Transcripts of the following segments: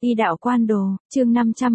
Y đạo quan đồ, chương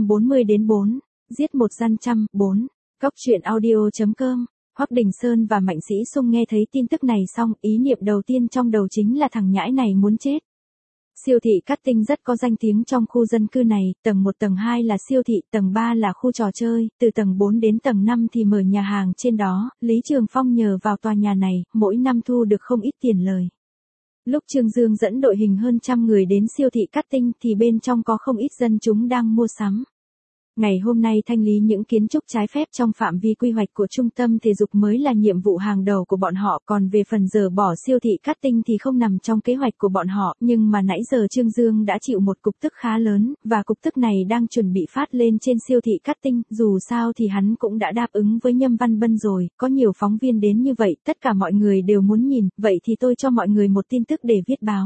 540-4, giết một gian trăm, 4, Cóc truyện audio.com. Hoắc Đình Sơn và Mạnh Sĩ Sung nghe thấy tin tức này xong, ý niệm đầu tiên trong đầu chính là thằng nhãi này muốn chết. Siêu thị Cát Tinh rất có danh tiếng trong khu dân cư này, tầng 1 tầng 2 là siêu thị, tầng 3 là khu trò chơi, từ tầng 4 đến tầng 5 thì mở nhà hàng trên đó, Lý Trường Phong nhờ vào tòa nhà này, mỗi năm thu được không ít tiền lời. Lúc Trương Dương dẫn đội hình hơn trăm người đến siêu thị Cát Tinh thì bên trong có không ít dân chúng đang mua sắm. Ngày hôm nay thanh lý những kiến trúc trái phép trong phạm vi quy hoạch của trung tâm thể dục mới là nhiệm vụ hàng đầu của bọn họ, còn về phần dỡ bỏ siêu thị Cát Tinh thì không nằm trong kế hoạch của bọn họ, nhưng mà nãy giờ Trương Dương đã chịu một cục tức khá lớn, và cục tức này đang chuẩn bị phát lên trên siêu thị Cát Tinh, dù sao thì hắn cũng đã đáp ứng với Nhâm Văn Bân rồi, có nhiều phóng viên đến như vậy, tất cả mọi người đều muốn nhìn, vậy thì tôi cho mọi người một tin tức để viết báo.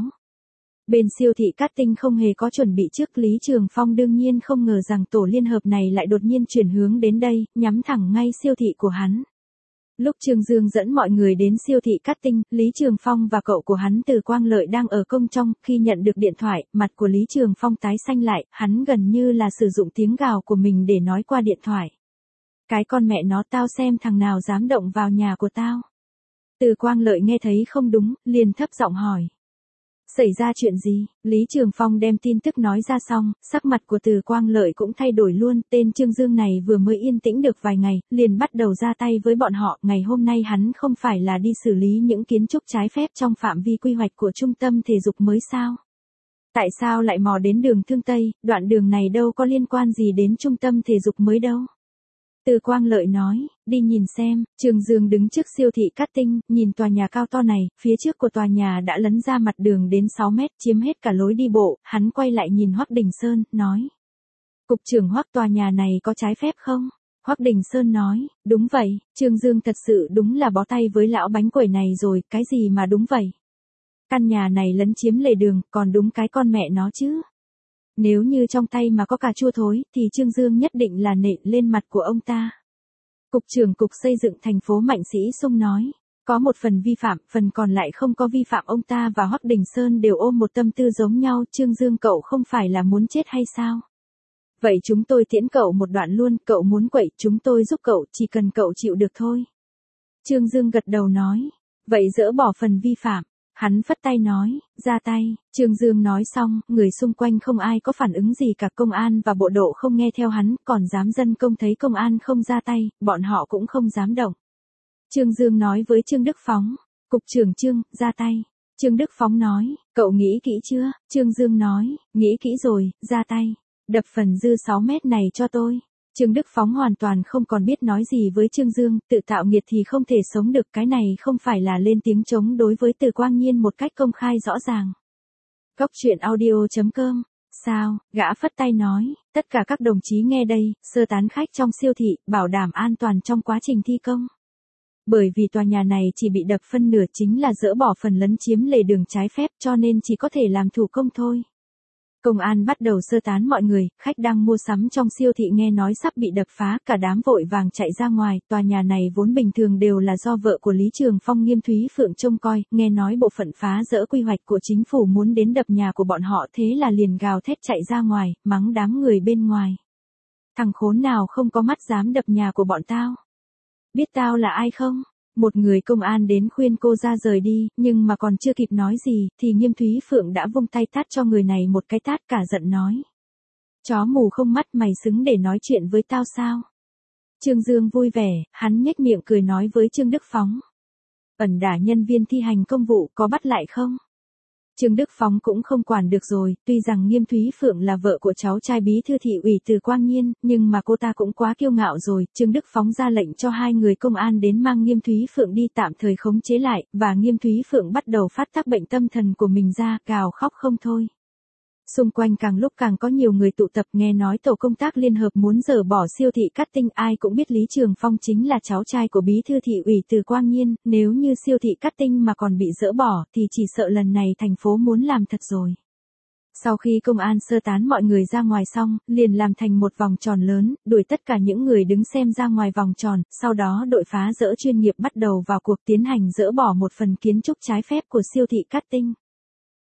Bên siêu thị Cát Tinh không hề có chuẩn bị trước, Lý Trường Phong đương nhiên không ngờ rằng tổ liên hợp này lại đột nhiên chuyển hướng đến đây, nhắm thẳng ngay siêu thị của hắn. Lúc Trương Dương dẫn mọi người đến siêu thị Cát Tinh, Lý Trường Phong và cậu của hắn Từ Quang Lợi đang ở công trong, khi nhận được điện thoại, mặt của Lý Trường Phong tái xanh lại, hắn gần như là sử dụng tiếng gào của mình để nói qua điện thoại. Cái con mẹ nó, tao xem thằng nào dám động vào nhà của tao. Từ Quang Lợi nghe thấy không đúng, liền thấp giọng hỏi. Xảy ra chuyện gì? Lý Trường Phong đem tin tức nói ra xong, sắc mặt của Từ Quang Lợi cũng thay đổi luôn, tên Trương Dương này vừa mới yên tĩnh được vài ngày, liền bắt đầu ra tay với bọn họ, ngày hôm nay hắn không phải là đi xử lý những kiến trúc trái phép trong phạm vi quy hoạch của trung tâm thể dục mới sao? Tại sao lại mò đến đường Thương Tây, đoạn đường này đâu có liên quan gì đến trung tâm thể dục mới đâu? Từ Quang Lợi nói, đi nhìn xem. Trương Dương đứng trước siêu thị Cát Tinh, nhìn tòa nhà cao to này, phía trước của tòa nhà đã lấn ra mặt đường đến 6 mét, chiếm hết cả lối đi bộ, hắn quay lại nhìn Hoắc Đình Sơn, nói. Cục trưởng Hoắc, tòa nhà này có trái phép không? Hoắc Đình Sơn nói, đúng vậy. Trương Dương thật sự đúng là bó tay với lão bánh quẩy này rồi, cái gì mà đúng vậy? Căn nhà này lấn chiếm lề đường, còn đúng cái con mẹ nó chứ. Nếu như trong tay mà có cà chua thối, thì Trương Dương nhất định là nện lên mặt của ông ta. Cục trưởng Cục Xây dựng thành phố Mạnh Sĩ Sung nói, có một phần vi phạm, phần còn lại không có vi phạm. Ông ta và Hoắc Đình Sơn đều ôm một tâm tư giống nhau. Trương Dương, cậu không phải là muốn chết hay sao? Vậy chúng tôi tiễn cậu một đoạn luôn, cậu muốn quậy, chúng tôi giúp cậu, chỉ cần cậu chịu được thôi. Trương Dương gật đầu nói, vậy dỡ bỏ phần vi phạm. Hắn phất tay nói, ra tay. Trương Dương nói xong, người xung quanh không ai có phản ứng gì cả, công an và bộ đội không nghe theo hắn, còn dám dân công thấy công an không ra tay, bọn họ cũng không dám động. Trương Dương nói với Trương Đức Phóng, Cục trưởng Trương, ra tay. Trương Đức Phóng nói, cậu nghĩ kỹ chưa? Trương Dương nói, nghĩ kỹ rồi, ra tay. Đập phần dư 6 mét này cho tôi. Trương Đức Phóng hoàn toàn không còn biết nói gì với Trương Dương, tự tạo nghiệt thì không thể sống được, cái này không phải là lên tiếng chống đối với Từ Quang Nhiên một cách công khai rõ ràng. Cóc truyện audio.com. Sao? Gã phất tay nói, tất cả các đồng chí nghe đây, sơ tán khách trong siêu thị, bảo đảm an toàn trong quá trình thi công. Bởi vì tòa nhà này chỉ bị đập phân nửa, chính là dỡ bỏ phần lấn chiếm lề đường trái phép, cho nên chỉ có thể làm thủ công thôi. Công an bắt đầu sơ tán mọi người, khách đang mua sắm trong siêu thị nghe nói sắp bị đập phá, cả đám vội vàng chạy ra ngoài. Tòa nhà này vốn bình thường đều là do vợ của Lý Trường Phong Nghiêm Thúy Phượng trông coi, nghe nói bộ phận phá dỡ quy hoạch của chính phủ muốn đến đập nhà của bọn họ, thế là liền gào thét chạy ra ngoài, mắng đám người bên ngoài. Thằng khốn nào không có mắt dám đập nhà của bọn tao? Biết tao là ai không? Một người công an đến khuyên cô ra rời đi, nhưng mà còn chưa kịp nói gì, thì Nghiêm Thúy Phượng đã vung tay tát cho người này một cái tát, cả giận nói. Chó mù không mắt, mày xứng để nói chuyện với tao sao? Trương Dương vui vẻ, hắn nhếch miệng cười nói với Trương Đức Phóng. Ẩn đả nhân viên thi hành công vụ, có bắt lại không? Trương Đức Phóng cũng không quản được rồi, tuy rằng Nghiêm Thúy Phượng là vợ của cháu trai bí thư thị ủy Từ Quang Nhiên, nhưng mà cô ta cũng quá kiêu ngạo rồi. Trương Đức Phóng ra lệnh cho 2 người công an đến mang Nghiêm Thúy Phượng đi tạm thời khống chế lại, và Nghiêm Thúy Phượng bắt đầu phát tác bệnh tâm thần của mình ra, gào khóc không thôi. Xung quanh càng lúc càng có nhiều người tụ tập, nghe nói tổ công tác liên hợp muốn dỡ bỏ siêu thị Cát Tinh, ai cũng biết Lý Trường Phong chính là cháu trai của bí thư thị ủy Từ Quang Nhiên, nếu như siêu thị Cát Tinh mà còn bị dỡ bỏ thì chỉ sợ lần này thành phố muốn làm thật rồi. Sau khi công an sơ tán mọi người ra ngoài xong, liền làm thành một vòng tròn lớn, đuổi tất cả những người đứng xem ra ngoài vòng tròn, sau đó đội phá dỡ chuyên nghiệp bắt đầu vào cuộc tiến hành dỡ bỏ một phần kiến trúc trái phép của siêu thị Cát Tinh.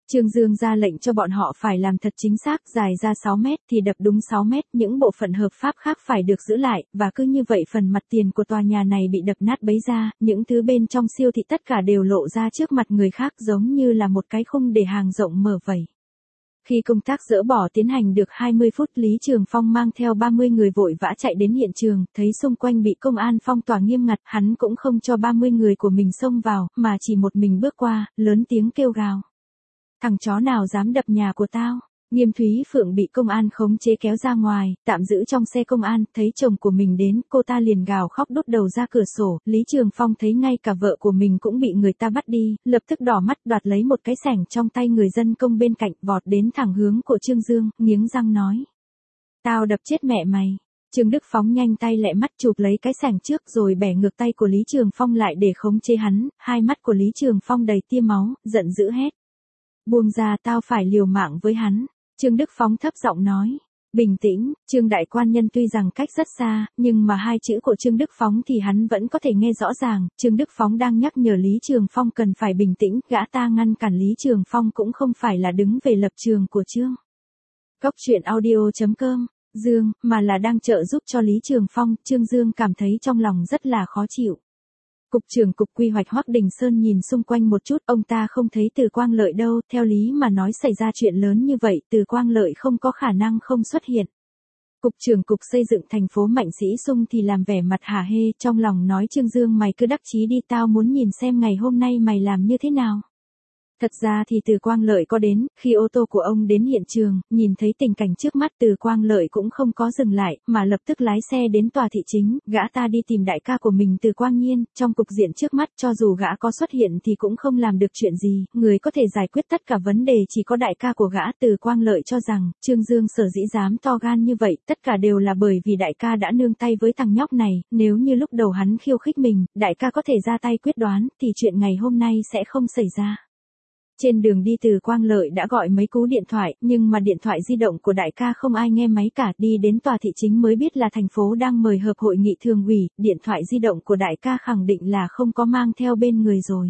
Trương Dương ra lệnh cho bọn họ phải làm thật chính xác, dài ra 6 mét thì đập đúng 6 mét, những bộ phận hợp pháp khác phải được giữ lại, và cứ như vậy phần mặt tiền của tòa nhà này bị đập nát bấy ra, những thứ bên trong siêu thị tất cả đều lộ ra trước mặt người khác giống như là một cái khung để hàng rộng mở vậy. Khi công tác dỡ bỏ tiến hành được 20 phút, Lý Trường Phong mang theo 30 người vội vã chạy đến hiện trường, thấy xung quanh bị công an phong tỏa nghiêm ngặt, hắn cũng không cho 30 người của mình xông vào, mà chỉ một mình bước qua, lớn tiếng kêu gào. Thằng chó nào dám đập nhà của tao? Nghiêm Thúy Phượng bị công an khống chế kéo ra ngoài, tạm giữ trong xe công an, thấy chồng của mình đến, cô ta liền gào khóc đút đầu ra cửa sổ, Lý Trường Phong thấy ngay cả vợ của mình cũng bị người ta bắt đi, lập tức đỏ mắt đoạt lấy một cái xẻng trong tay người dân công bên cạnh, vọt đến thẳng hướng của Trương Dương, nghiến răng nói. Tao đập chết mẹ mày. Trương Đức Phóng nhanh tay lẹ mắt chụp lấy cái xẻng trước rồi bẻ ngược tay của Lý Trường Phong lại để khống chế hắn, hai mắt của Lý Trường Phong đầy tia máu, giận dữ hét. Buông ra, tao phải liều mạng với hắn. Trương Đức Phóng thấp giọng nói. Bình tĩnh, Trương đại quan nhân tuy rằng cách rất xa, nhưng mà hai chữ của Trương Đức Phóng thì hắn vẫn có thể nghe rõ ràng. Trương Đức Phóng đang nhắc nhở Lý Trường Phong cần phải bình tĩnh, gã ta ngăn cản Lý Trường Phong cũng không phải là đứng về lập trường của Trương. Góc truyện audio.com, Dương, mà là đang trợ giúp cho Lý Trường Phong. Trương Dương cảm thấy trong lòng rất là khó chịu. Cục trưởng Cục Quy hoạch Hoắc Đình Sơn nhìn xung quanh một chút, ông ta không thấy Từ Quang Lợi đâu, theo lý mà nói xảy ra chuyện lớn như vậy, Từ Quang Lợi không có khả năng không xuất hiện. Cục trưởng Cục Xây dựng thành phố Mạnh Sĩ Sung thì làm vẻ mặt hả hê, trong lòng nói Trương Dương mày cứ đắc chí đi, tao muốn nhìn xem ngày hôm nay mày làm như thế nào. Thật ra thì Từ Quang Lợi có đến, khi ô tô của ông đến hiện trường, nhìn thấy tình cảnh trước mắt Từ Quang Lợi cũng không có dừng lại, mà lập tức lái xe đến tòa thị chính, gã ta đi tìm đại ca của mình Từ Quang Nhiên, trong cục diện trước mắt cho dù gã có xuất hiện thì cũng không làm được chuyện gì, người có thể giải quyết tất cả vấn đề chỉ có đại ca của gã. Từ Quang Lợi cho rằng, Trương Dương sở dĩ dám to gan như vậy, tất cả đều là bởi vì đại ca đã nương tay với thằng nhóc này, nếu như lúc đầu hắn khiêu khích mình, đại ca có thể ra tay quyết đoán, thì chuyện ngày hôm nay sẽ không xảy ra. Trên đường đi Từ Quang Lợi đã gọi mấy cú điện thoại, nhưng mà điện thoại di động của đại ca không ai nghe máy cả, đi đến tòa thị chính mới biết là thành phố đang mời họp hội nghị thường ủy, điện thoại di động của đại ca khẳng định là không có mang theo bên người rồi.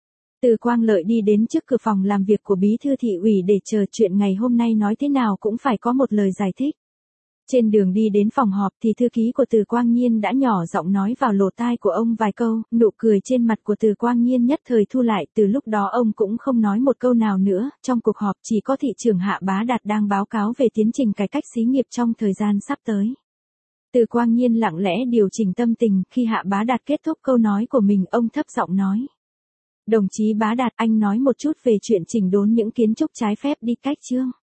Từ Quang Lợi đi đến trước cửa phòng làm việc của bí thư thị ủy để chờ, chuyện ngày hôm nay nói thế nào cũng phải có một lời giải thích. Trên đường đi đến phòng họp thì thư ký của Từ Quang Nhiên đã nhỏ giọng nói vào lỗ tai của ông vài câu, nụ cười trên mặt của Từ Quang Nhiên nhất thời thu lại, từ lúc đó ông cũng không nói một câu nào nữa. Trong cuộc họp chỉ có thị trưởng Hạ Bá Đạt đang báo cáo về tiến trình cải cách xí nghiệp trong thời gian sắp tới. Từ Quang Nhiên lặng lẽ điều chỉnh tâm tình, khi Hạ Bá Đạt kết thúc câu nói của mình, ông thấp giọng nói. Đồng chí Bá Đạt, anh nói một chút về chuyện chỉnh đốn những kiến trúc trái phép đi cách Trương.